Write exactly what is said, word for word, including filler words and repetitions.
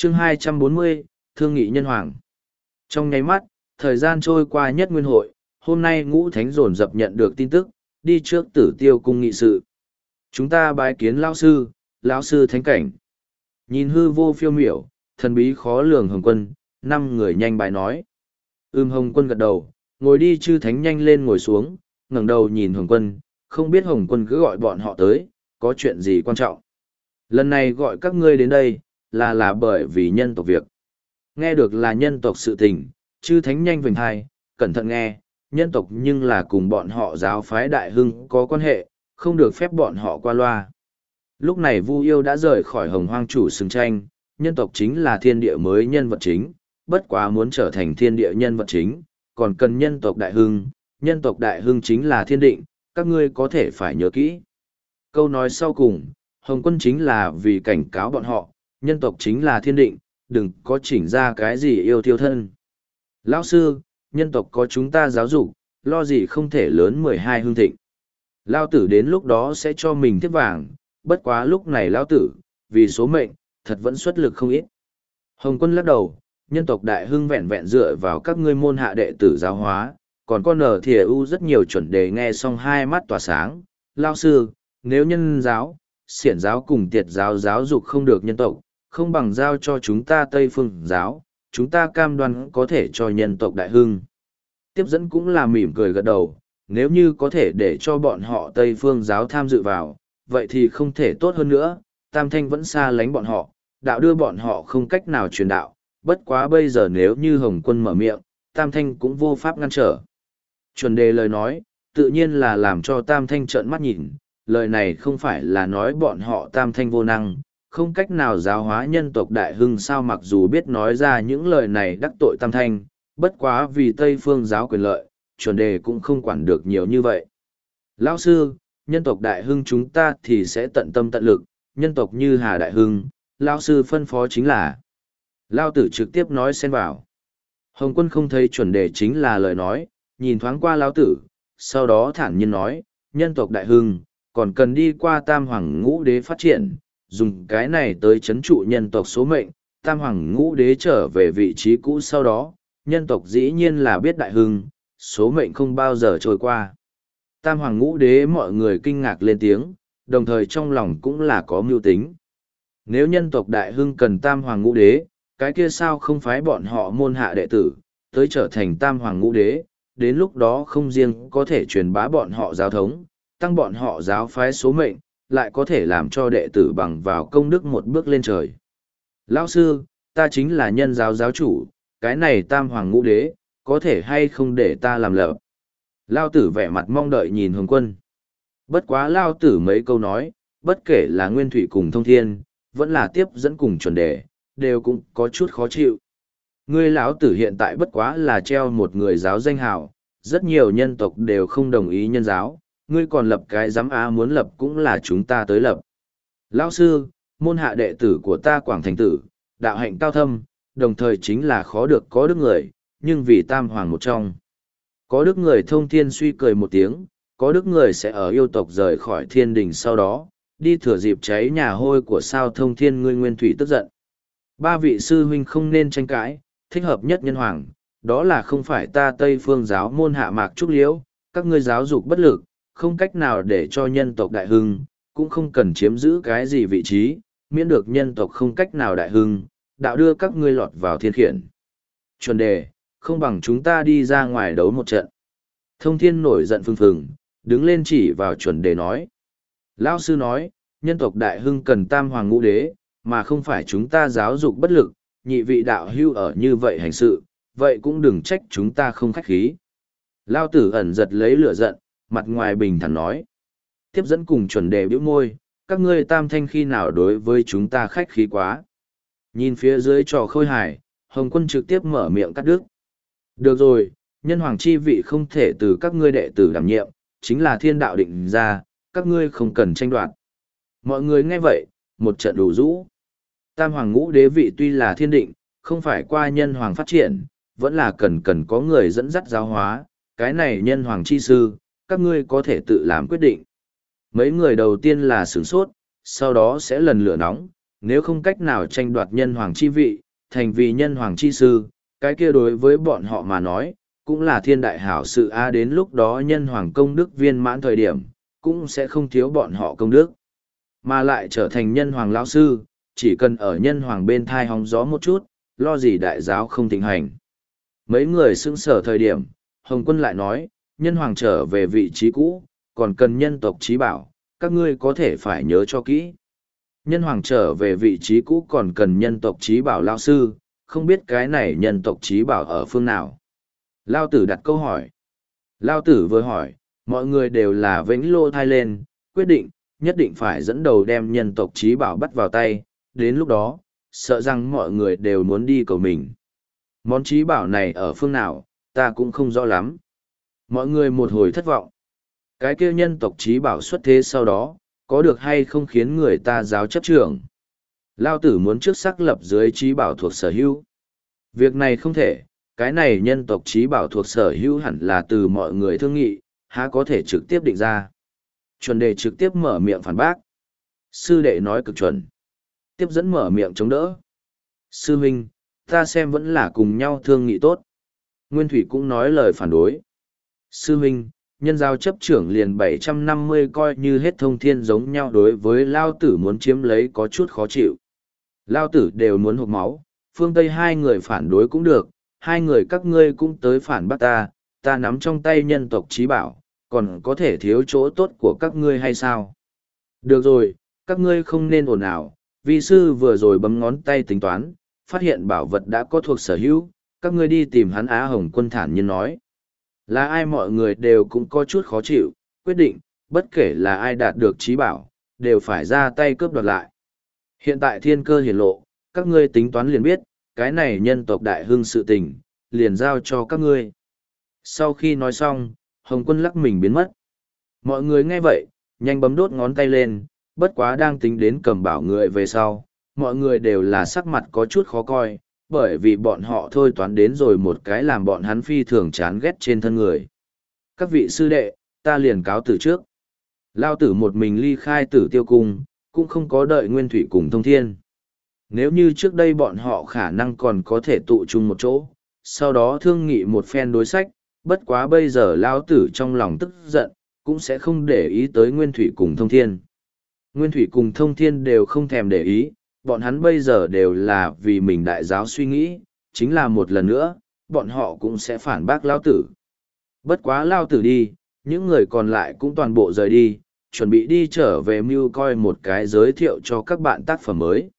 Chương hai trăm bốn mươi, Thương nghị nhân hoàng. Trong nháy mắt, thời gian trôi qua nhất nguyên hội, hôm nay ngũ thánh dồn dập nhận được tin tức, đi trước tử tiêu cung nghị sự. Chúng ta bái kiến lão sư, lão sư thánh cảnh. Nhìn hư vô phiêu miểu, thần bí khó lường Hồng Quân, năm người nhanh bài nói. Ưm Hồng Quân gật đầu, ngồi đi chư thánh nhanh lên ngồi xuống, ngẩng đầu nhìn Hồng Quân, không biết Hồng Quân cứ gọi bọn họ tới, có chuyện gì quan trọng. Lần này gọi các ngươi đến đây, là là bởi vì nhân tộc việc. Nghe được là nhân tộc sự tình, chư thánh nhanh vành hai, cẩn thận nghe, nhân tộc nhưng là cùng bọn họ giáo phái đại hưng có quan hệ, không được phép bọn họ qua loa. Lúc này Vu Yêu đã rời khỏi Hồng Hoang chủ sừng tranh, nhân tộc chính là thiên địa mới nhân vật chính, bất quá muốn trở thành thiên địa nhân vật chính, còn cần nhân tộc đại hưng, nhân tộc đại hưng chính là thiên định, các ngươi có thể phải nhớ kỹ. Câu nói sau cùng, Hồng Quân chính là vì cảnh cáo bọn họ, nhân tộc chính là thiên định, đừng có chỉnh ra cái gì yêu thiêu thân. Lão sư, nhân tộc có chúng ta giáo dục, lo gì không thể lớn mười hai hương thịnh. Lao tử đến lúc đó sẽ cho mình tiếp vàng, bất quá lúc này Lao tử, vì số mệnh, thật vẫn xuất lực không ít. Hồng Quân lắc đầu, nhân tộc đại hưng vẹn vẹn dựa vào các ngươi môn hạ đệ tử giáo hóa, còn con nở thìa u rất nhiều chuẩn đề nghe xong hai mắt tỏa sáng. Lao sư, nếu nhân giáo, xiển giáo cùng tiệt giáo giáo dục không được nhân tộc, không bằng giao cho chúng ta Tây Phương giáo, chúng ta cam đoan có thể cho nhân tộc đại hưng. Tiếp dẫn cũng là mỉm cười gật đầu, nếu như có thể để cho bọn họ Tây Phương giáo tham dự vào, vậy thì không thể tốt hơn nữa, Tam Thanh vẫn xa lánh bọn họ, đạo đưa bọn họ không cách nào truyền đạo, bất quá bây giờ nếu như Hồng Quân mở miệng, Tam Thanh cũng vô pháp ngăn trở. Chuẩn đề lời nói, tự nhiên là làm cho Tam Thanh trợn mắt nhìn, lời này không phải là nói bọn họ Tam Thanh vô năng, không cách nào giáo hóa nhân tộc đại hưng sao, mặc dù biết nói ra những lời này đắc tội Tam Thanh, bất quá vì Tây Phương giáo quyền lợi, chuẩn đề cũng không quản được nhiều như vậy. Lão sư, nhân tộc đại hưng chúng ta thì sẽ tận tâm tận lực, nhân tộc như Hà đại hưng, lão sư phân phó chính là. Lao tử trực tiếp nói xen vào. Hồng Quân không thấy chuẩn đề chính là lời nói, nhìn thoáng qua Lão tử, sau đó thản nhiên nói, nhân tộc đại hưng, còn cần đi qua tam hoàng ngũ đế phát triển, dùng cái này tới chấn trụ nhân tộc số mệnh, tam hoàng ngũ đế trở về vị trí cũ sau đó, nhân tộc dĩ nhiên là biết đại hưng, số mệnh không bao giờ trôi qua. Tam hoàng ngũ đế mọi người kinh ngạc lên tiếng, đồng thời trong lòng cũng là có mưu tính. Nếu nhân tộc đại hưng cần tam hoàng ngũ đế, cái kia sao không phái bọn họ môn hạ đệ tử, tới trở thành tam hoàng ngũ đế, đến lúc đó không riêng có thể truyền bá bọn họ giáo thống, tăng bọn họ giáo phái số mệnh, lại có thể làm cho đệ tử bằng vào công đức một bước lên trời. Lão sư, ta chính là nhân giáo giáo chủ, cái này tam hoàng ngũ đế, có thể hay không để ta làm lợ. Lao tử vẻ mặt mong đợi nhìn Hồng Quân. Bất quá Lao tử mấy câu nói, bất kể là Nguyên Thủy cùng Thông Thiên, vẫn là tiếp dẫn cùng chuẩn đề, đều cũng có chút khó chịu. Ngươi lão tử hiện tại bất quá là treo một người giáo danh hào, rất nhiều nhân tộc đều không đồng ý nhân giáo, ngươi còn lập cái giám á muốn lập cũng là chúng ta tới lập. Lão sư, môn hạ đệ tử của ta Quảng Thành Tử, đạo hạnh cao thâm, đồng thời chính là khó được có đức người, nhưng vì tam hoàng một trong. Có đức người Thông Thiên suy cười một tiếng, có đức người sẽ ở yêu tộc rời khỏi thiên đình sau đó, đi thừa dịp cháy nhà hôi của sao Thông Thiên ngươi Nguyên Thủy tức giận. Ba vị sư huynh không nên tranh cãi, thích hợp nhất nhân hoàng, đó là không phải ta Tây Phương giáo môn hạ mạc trúc liễu, các ngươi giáo dục bất lực, không cách nào để cho nhân tộc đại hưng, cũng không cần chiếm giữ cái gì vị trí, miễn được nhân tộc không cách nào đại hưng, đạo đưa các ngươi lọt vào thiên khiển. Chuẩn đề, không bằng chúng ta đi ra ngoài đấu một trận. Thông Thiên nổi giận phừng phừng, đứng lên chỉ vào chuẩn đề nói. Lão sư nói, nhân tộc đại hưng cần tam hoàng ngũ đế, mà không phải chúng ta giáo dục bất lực, nhị vị đạo hưu ở như vậy hành sự, vậy cũng đừng trách chúng ta không khách khí. Lao tử ẩn giật lấy lửa giận, mặt ngoài bình thản nói. Tiếp dẫn cùng chuẩn đề bĩu môi, các ngươi tam thanh khi nào đối với chúng ta khách khí quá. Nhìn phía dưới trò khôi hài, Hồng Quân trực tiếp mở miệng cắt đứt. Được rồi, nhân hoàng chi vị không thể từ các ngươi đệ tử đảm nhiệm, chính là thiên đạo định ra, các ngươi không cần tranh đoạt. Mọi người nghe vậy, một trận đủ rũ. Tam hoàng ngũ đế vị tuy là thiên định, không phải qua nhân hoàng phát triển, vẫn là cần cần có người dẫn dắt giáo hóa, cái này nhân hoàng chi sư, các ngươi có thể tự làm quyết định. Mấy người đầu tiên là sửng sốt, sau đó sẽ lần lửa nóng, Nếu không cách nào tranh đoạt nhân hoàng chi vị, thành vì nhân hoàng chi sư, cái kia đối với bọn họ mà nói, cũng là thiên đại hảo sự a đến lúc đó nhân hoàng công đức viên mãn thời điểm, cũng sẽ không thiếu bọn họ công đức. Mà lại trở thành nhân hoàng lão sư, chỉ cần ở nhân hoàng bên thai hóng gió một chút, lo gì đại giáo không thịnh hành. Mấy người xưng sở thời điểm, Hồng Quân lại nói, nhân hoàng trở về vị trí cũ, còn cần nhân tộc trí bảo, các ngươi có thể phải nhớ cho kỹ. Nhân hoàng trở về vị trí cũ còn cần nhân tộc trí bảo lao sư, không biết cái này nhân tộc trí bảo ở phương nào. Lao tử đặt câu hỏi. Lao tử vừa hỏi, mọi người đều là vĩnh lô thai lên, quyết định, nhất định phải dẫn đầu đem nhân tộc trí bảo bắt vào tay, đến lúc đó, sợ rằng mọi người đều muốn đi cầu mình. Món trí bảo này ở phương nào, ta cũng không rõ lắm. Mọi người một hồi thất vọng. Cái kia nhân tộc trí bảo xuất thế sau đó, có được hay không khiến người ta giáo chấp trưởng. Lao tử muốn trước xác lập dưới trí bảo thuộc sở hữu. Việc này không thể, cái này nhân tộc trí bảo thuộc sở hữu hẳn là từ mọi người thương nghị, há có thể trực tiếp định ra. Chuẩn đề trực tiếp mở miệng phản bác. Sư đệ nói cực chuẩn. Tiếp dẫn mở miệng chống đỡ. Sư huynh, ta xem vẫn là cùng nhau thương nghị tốt. Nguyên Thủy cũng nói lời phản đối. Sư huynh, nhân giao chấp trưởng liền bảy trăm năm mươi coi như hết thông thiên giống nhau đối với Lao tử muốn chiếm lấy có chút khó chịu. Lao tử đều muốn hụt máu, phương Tây hai người phản đối cũng được, hai người các ngươi cũng tới phản bác ta, ta nắm trong tay nhân tộc trí bảo, còn có thể thiếu chỗ tốt của các ngươi hay sao? Được rồi, các ngươi không nên ồn ào, vi sư vừa rồi bấm ngón tay tính toán, phát hiện bảo vật đã có thuộc sở hữu, các ngươi đi tìm hắn. Á Hồng Quân thản nhiên nói. Là ai mọi người đều cũng có chút khó chịu, quyết định, bất kể là ai đạt được trí bảo, đều phải ra tay cướp đoạt lại. Hiện tại thiên cơ hiển lộ, các ngươi tính toán liền biết, cái này nhân tộc đại hưng sự tình, liền giao cho các ngươi. Sau khi nói xong, Hồng Quân lắc mình biến mất. Mọi người nghe vậy, nhanh bấm đốt ngón tay lên, bất quá đang tính đến cầm bảo người về sau, mọi người đều là sắc mặt có chút khó coi, bởi vì bọn họ thôi toán đến rồi một cái làm bọn hắn phi thường chán ghét trên thân người. Các vị sư đệ, ta liền cáo từ trước. Lao tử một mình ly khai Tử Tiêu Cung, cũng không có đợi Nguyên Thủy cùng Thông Thiên. Nếu như trước đây bọn họ khả năng còn có thể tụ chung một chỗ, sau đó thương nghị một phen đối sách, bất quá bây giờ Lao tử trong lòng tức giận, cũng sẽ không để ý tới Nguyên Thủy cùng Thông Thiên. Nguyên Thủy cùng Thông Thiên đều không thèm để ý, bọn hắn bây giờ đều là vì mình đại giáo suy nghĩ, chính là một lần nữa, bọn họ cũng sẽ phản bác Lao tử. Bất quá Lao tử đi, những người còn lại cũng toàn bộ rời đi, chuẩn bị đi trở về mưu coi một cái giới thiệu cho các bạn tác phẩm mới.